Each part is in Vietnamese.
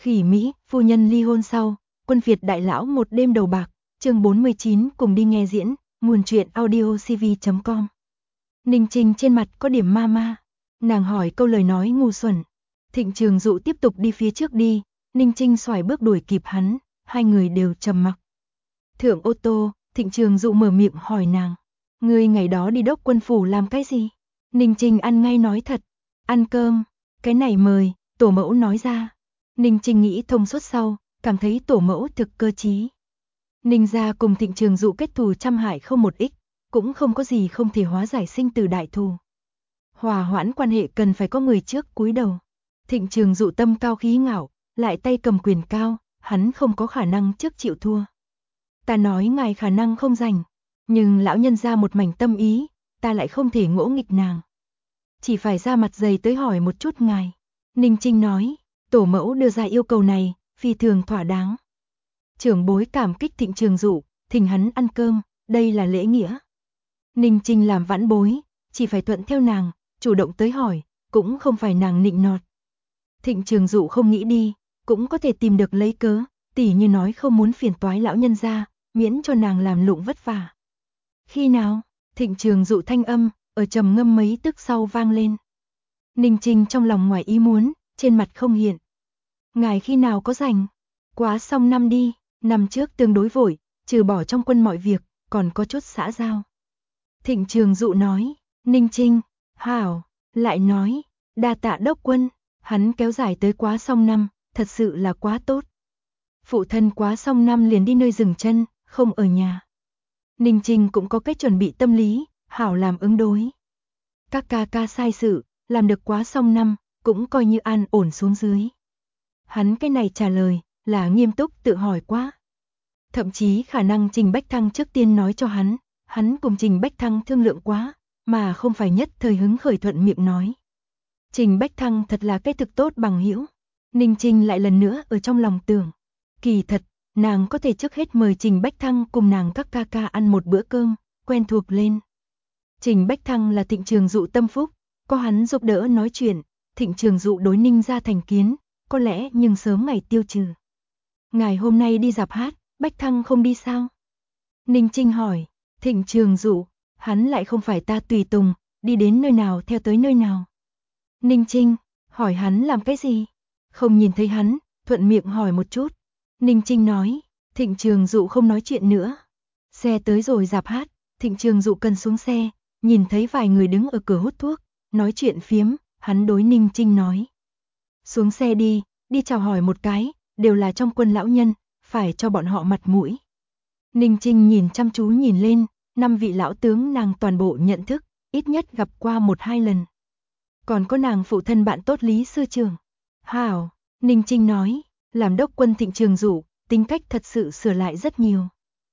Khỉ Mỹ, phu nhân ly hôn sau, quân Việt đại lão một đêm đầu bạc, chương 49 cùng đi nghe diễn, nguồn truyện audiocv.com. Ninh Trinh trên mặt có điểm ma ma, nàng hỏi câu lời nói ngu xuẩn. Thịnh Trường Dụ tiếp tục đi phía trước đi, Ninh Trinh xoài bước đuổi kịp hắn, hai người đều trầm mặc. Thượng ô tô, Thịnh Trường Dụ mở miệng hỏi nàng, ngươi ngày đó đi đốc quân phủ làm cái gì? Ninh Trinh ăn ngay nói thật, ăn cơm, cái này mời, tổ mẫu nói ra. Ninh Trinh nghĩ thông suốt sau, cảm thấy tổ mẫu thực cơ trí. Ninh gia cùng Thịnh Trường Dụ kết thù trăm hại không một ích, cũng không có gì không thể hóa giải sinh từ đại thù. Hòa hoãn quan hệ cần phải có người trước cúi đầu. Thịnh Trường Dụ tâm cao khí ngạo, lại tay cầm quyền cao, hắn không có khả năng trước chịu thua. Ta nói ngài khả năng không rảnh, nhưng lão nhân ra một mảnh tâm ý, ta lại không thể ngỗ nghịch nàng. Chỉ phải ra mặt dày tới hỏi một chút ngài. Ninh Trinh nói, tổ mẫu đưa ra yêu cầu này, phi thường thỏa đáng. Trưởng bối cảm kích Thịnh Trường Dụ, thỉnh hắn ăn cơm, đây là lễ nghĩa. Ninh Trinh làm vãn bối, chỉ phải thuận theo nàng, chủ động tới hỏi, cũng không phải nàng nịnh nọt. Thịnh Trường Dụ không nghĩ đi, cũng có thể tìm được lấy cớ, tỉ như nói không muốn phiền toái lão nhân gia, miễn cho nàng làm lụng vất vả. Khi nào? Thịnh Trường Dụ thanh âm, ở trầm ngâm mấy tức sau vang lên. Ninh Trinh trong lòng ngoài ý muốn, trên mặt không hiện. Ngài khi nào có rảnh? Quá xong năm đi, năm trước tương đối vội, trừ bỏ trong quân mọi việc, còn có chút xã giao. Thịnh Trường Dụ nói, Ninh Trinh, hảo, lại nói, đa tạ đốc quân, hắn kéo dài tới quá xong năm, thật sự là quá tốt. Phụ thân quá xong năm liền đi nơi dừng chân, không ở nhà. Ninh Trinh cũng có cách chuẩn bị tâm lý, hảo làm ứng đối. Các ca ca sai sự, làm được quá xong năm, cũng coi như an ổn xuống dưới. Hắn cái này trả lời, là nghiêm túc tự hỏi quá. Thậm chí khả năng Trình Bách Thăng trước tiên nói cho hắn cùng Trình Bách Thăng thương lượng quá, mà không phải nhất thời hứng khởi thuận miệng nói. Trình Bách Thăng thật là cái thực tốt bằng hữu. Ninh Trinh lại lần nữa ở trong lòng tưởng. Kỳ thật, nàng có thể trước hết mời Trình Bách Thăng cùng nàng các ca ca ăn một bữa cơm, quen thuộc lên. Trình Bách Thăng là Thịnh Trường Dụ tâm phúc, có hắn giúp đỡ nói chuyện, Thịnh Trường Dụ đối Ninh gia thành kiến, có lẽ nhưng sớm ngày tiêu trừ. Ngài hôm nay đi dạp hát, Bách Thăng không đi sao? Ninh Trinh hỏi, Thịnh Trường Dụ, hắn lại không phải ta tùy tùng, đi đến nơi nào theo tới nơi nào. Ninh Trinh, hỏi hắn làm cái gì? Không nhìn thấy hắn, thuận miệng hỏi một chút. Ninh Trinh nói, Thịnh Trường Dụ không nói chuyện nữa. Xe tới rồi dạp hát, Thịnh Trường Dụ cần xuống xe, nhìn thấy vài người đứng ở cửa hút thuốc, nói chuyện phiếm, hắn đối Ninh Trinh nói. Xuống xe đi, đi chào hỏi một cái, đều là trong quân lão nhân, phải cho bọn họ mặt mũi. Ninh Trinh nhìn chăm chú nhìn lên, 5 vị lão tướng nàng toàn bộ nhận thức, ít nhất gặp qua 1-2 lần. Còn có nàng phụ thân bạn tốt Lý Sư Trường. Hảo, Ninh Trinh nói, làm đốc quân Thịnh Trường Dụ, tính cách thật sự sửa lại rất nhiều.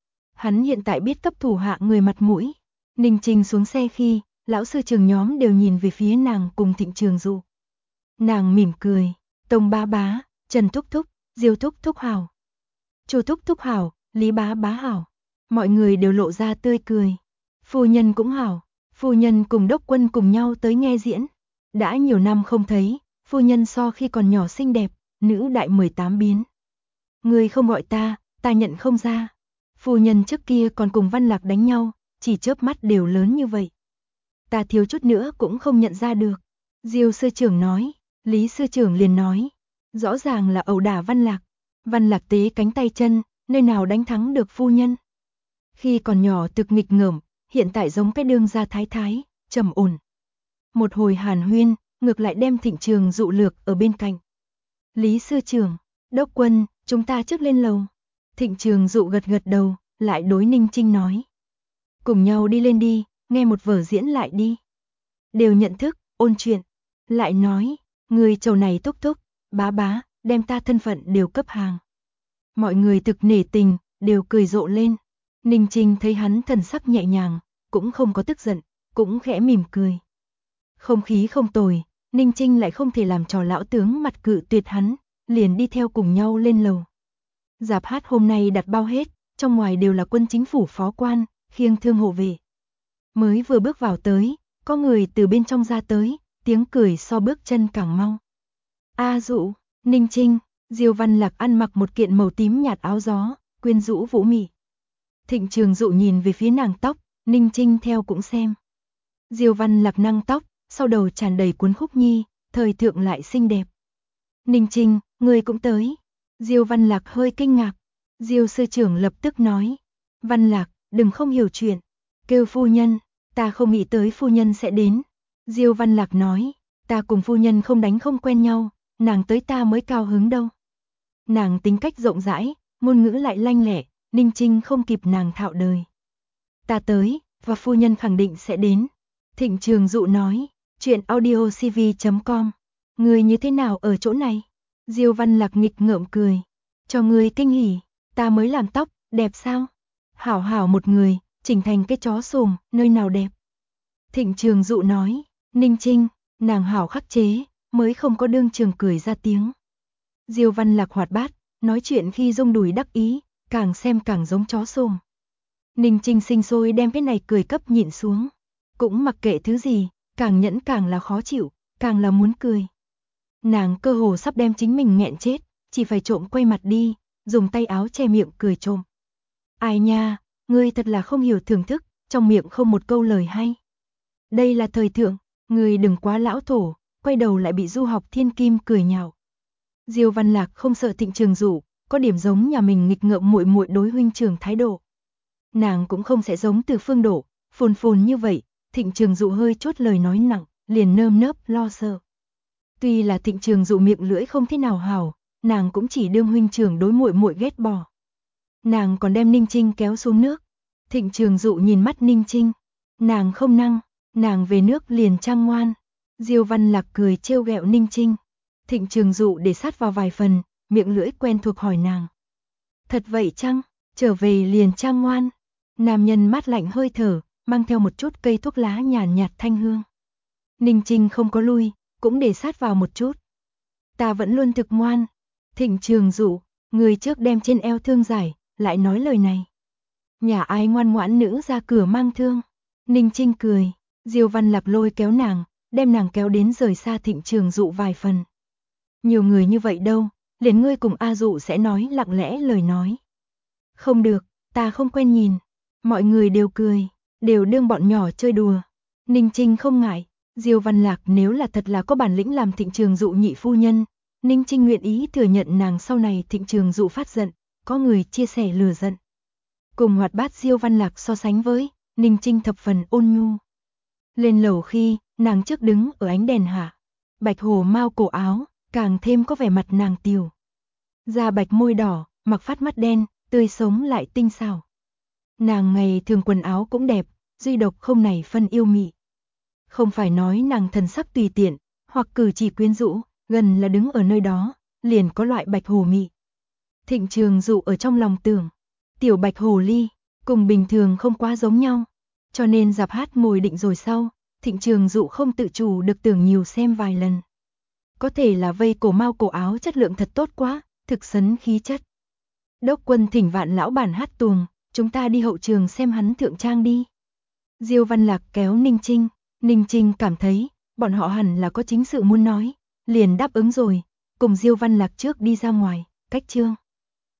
Hắn hiện tại biết cấp thủ hạ người mặt mũi. Ninh Trinh xuống xe khi, lão sư trường nhóm đều nhìn về phía nàng cùng Thịnh Trường Dụ. Nàng mỉm cười, Tông bá bá, Trần thúc thúc, Diêu thúc thúc hảo. Chu thúc thúc hảo, Lý bá bá hảo. Mọi người đều lộ ra tươi cười. Phu nhân cũng hảo, phu nhân cùng đốc quân cùng nhau tới nghe diễn. Đã nhiều năm không thấy, phu nhân so khi còn nhỏ xinh đẹp, nữ đại 18 biến. Người không gọi ta, ta nhận không ra. Phu nhân trước kia còn cùng Văn Lạc đánh nhau, chỉ chớp mắt đều lớn như vậy. Ta thiếu chút nữa cũng không nhận ra được. Diêu sư trưởng nói, Lý sư trưởng liền nói. Rõ ràng là ẩu đả Văn Lạc. Văn Lạc tế cánh tay chân, nơi nào đánh thắng được phu nhân. Khi còn nhỏ thực nghịch ngợm, hiện tại giống cái đương gia thái thái, trầm ổn. Một hồi hàn huyên, ngược lại đem Thịnh Trường Dụ lược ở bên cạnh. Lý sư trưởng, đốc quân, chúng ta trước lên lầu. Thịnh Trường Dụ gật gật đầu, lại đối Ninh Trinh nói. Cùng nhau đi lên đi, nghe một vở diễn lại đi. Đều nhận thức, ôn chuyện. Lại nói, người chầu này thúc thúc, bá bá, đem ta thân phận đều cấp hàng. Mọi người thực nể tình, đều cười rộ lên. Ninh Trinh thấy hắn thần sắc nhẹ nhàng, cũng không có tức giận, cũng khẽ mỉm cười. Không khí không tồi, Ninh Trinh lại không thể làm trò lão tướng mặt cự tuyệt hắn, liền đi theo cùng nhau lên lầu. Dạp hát hôm nay đặt bao hết, trong ngoài đều là quân chính phủ phó quan, khiêng thương hộ vệ. Mới vừa bước vào tới, có người từ bên trong ra tới, tiếng cười so bước chân càng mau. A Dụ, Ninh Trinh, Diêu Văn Lạc ăn mặc một kiện màu tím nhạt áo gió, quyến rũ vũ mị. Thịnh Trường Dụ nhìn về phía nàng tóc, Ninh Trinh theo cũng xem. Diêu Văn Lạc nâng tóc, sau đầu tràn đầy cuốn khúc nhi, thời thượng lại xinh đẹp. Ninh Trinh, ngươi cũng tới. Diêu Văn Lạc hơi kinh ngạc. Diêu sư trưởng lập tức nói. Văn Lạc, đừng không hiểu chuyện. Kêu phu nhân, ta không nghĩ tới phu nhân sẽ đến. Diêu Văn Lạc nói, ta cùng phu nhân không đánh không quen nhau, nàng tới ta mới cao hứng đâu. Nàng tính cách rộng rãi, ngôn ngữ lại lanh lẹ, Ninh Trinh không kịp nàng thạo đời. Ta tới, và phu nhân khẳng định sẽ đến. Thịnh Trường Dụ nói, chuyện audiocv.com. Người như thế nào ở chỗ này? Diêu Văn Lạc nghịch ngợm cười. Cho người kinh hỉ, ta mới làm tóc, đẹp sao? Hảo hảo một người, chỉnh thành cái chó sồm, nơi nào đẹp? Thịnh Trường Dụ nói, Ninh Trinh, nàng hảo khắc chế, mới không có đương trường cười ra tiếng. Diêu Văn Lạc hoạt bát, nói chuyện khi rung đùi đắc ý, càng xem càng giống chó sồm. Ninh Trinh sinh sôi đem cái này cười cấp nhịn xuống. Cũng mặc kệ thứ gì, càng nhẫn càng là khó chịu, càng là muốn cười. Nàng cơ hồ sắp đem chính mình nghẹn chết, chỉ phải trộm quay mặt đi, dùng tay áo che miệng cười trộm. Ai nha, ngươi thật là không hiểu thưởng thức, trong miệng không một câu lời hay. Đây là thời thượng, ngươi đừng quá lão thổ, quay đầu lại bị du học thiên kim cười nhạo. Diêu Văn Lạc không sợ Thịnh Trường Dụ, có điểm giống nhà mình nghịch ngợm muội muội đối huynh trưởng thái độ. Nàng cũng không sẽ giống Từ Phương Độ, phồn phồn như vậy. Thịnh Trường Dụ hơi chốt lời nói nặng, liền nơm nớp lo sợ. Tuy là Thịnh Trường Dụ miệng lưỡi không thế nào hảo, nàng cũng chỉ đương huynh trưởng đối muội muội ghét bỏ. Nàng còn đem Ninh Trinh kéo xuống nước. Thịnh Trường Dụ nhìn mắt Ninh Trinh, nàng không năng, nàng về nước liền trang ngoan. Diêu Văn Lạc cười trêu ghẹo Ninh Trinh. Thịnh Trường Dụ để sát vào vài phần, miệng lưỡi quen thuộc hỏi nàng. Thật vậy chăng, trở về liền trang ngoan. Nam nhân mát lạnh hơi thở, mang theo một chút cây thuốc lá nhàn nhạt thanh hương. Ninh Trinh không có lui, cũng để sát vào một chút. Ta vẫn luôn thực ngoan. Thịnh Trường Dụ, người trước đem trên eo thương giải, lại nói lời này. Nhà ai ngoan ngoãn nữ ra cửa mang thương. Ninh Trinh cười, Diêu Văn Lạc lôi kéo nàng, đem nàng kéo đến rời xa Thịnh Trường Dụ vài phần. Nhiều người như vậy đâu, liền ngươi cùng A Dụ sẽ nói lặng lẽ lời nói. Không được, ta không quen nhìn. Mọi người đều cười, đều đương bọn nhỏ chơi đùa. Ninh Trinh không ngại, Diêu Văn Lạc nếu là thật là có bản lĩnh làm Thịnh Trường Dụ nhị phu nhân, Ninh Trinh nguyện ý thừa nhận nàng sau này Thịnh Trường Dụ phát giận, có người chia sẻ lừa giận. Cùng hoạt bát Diêu Văn Lạc so sánh với, Ninh Trinh thập phần ôn nhu. Lên lầu khi, nàng trước đứng ở ánh đèn hạ, bạch hồ mao cổ áo, càng thêm có vẻ mặt nàng tiểu. Da bạch môi đỏ, mặc phát mắt đen, tươi sống lại tinh xảo. Nàng ngày thường quần áo cũng đẹp, duy độc không này phân yêu mị. Không phải nói nàng thần sắc tùy tiện, hoặc cử chỉ quyến rũ, gần là đứng ở nơi đó, liền có loại bạch hồ mị. Thịnh Trường Dụ ở trong lòng tưởng, tiểu bạch hồ ly, cùng bình thường không quá giống nhau. Cho nên dạp hát ngồi định rồi sau, Thịnh Trường Dụ không tự chủ được tưởng nhiều xem vài lần. Có thể là vây cổ mao cổ áo chất lượng thật tốt quá, thực sấn khí chất. Đốc Quân thỉnh Vạn lão bản hát tuồng, chúng ta đi hậu trường xem hắn thượng trang đi. Diêu Văn Lạc kéo Ninh Trinh, Ninh Trinh cảm thấy, bọn họ hẳn là có chính sự muốn nói, liền đáp ứng rồi, cùng Diêu Văn Lạc trước đi ra ngoài, cách trương.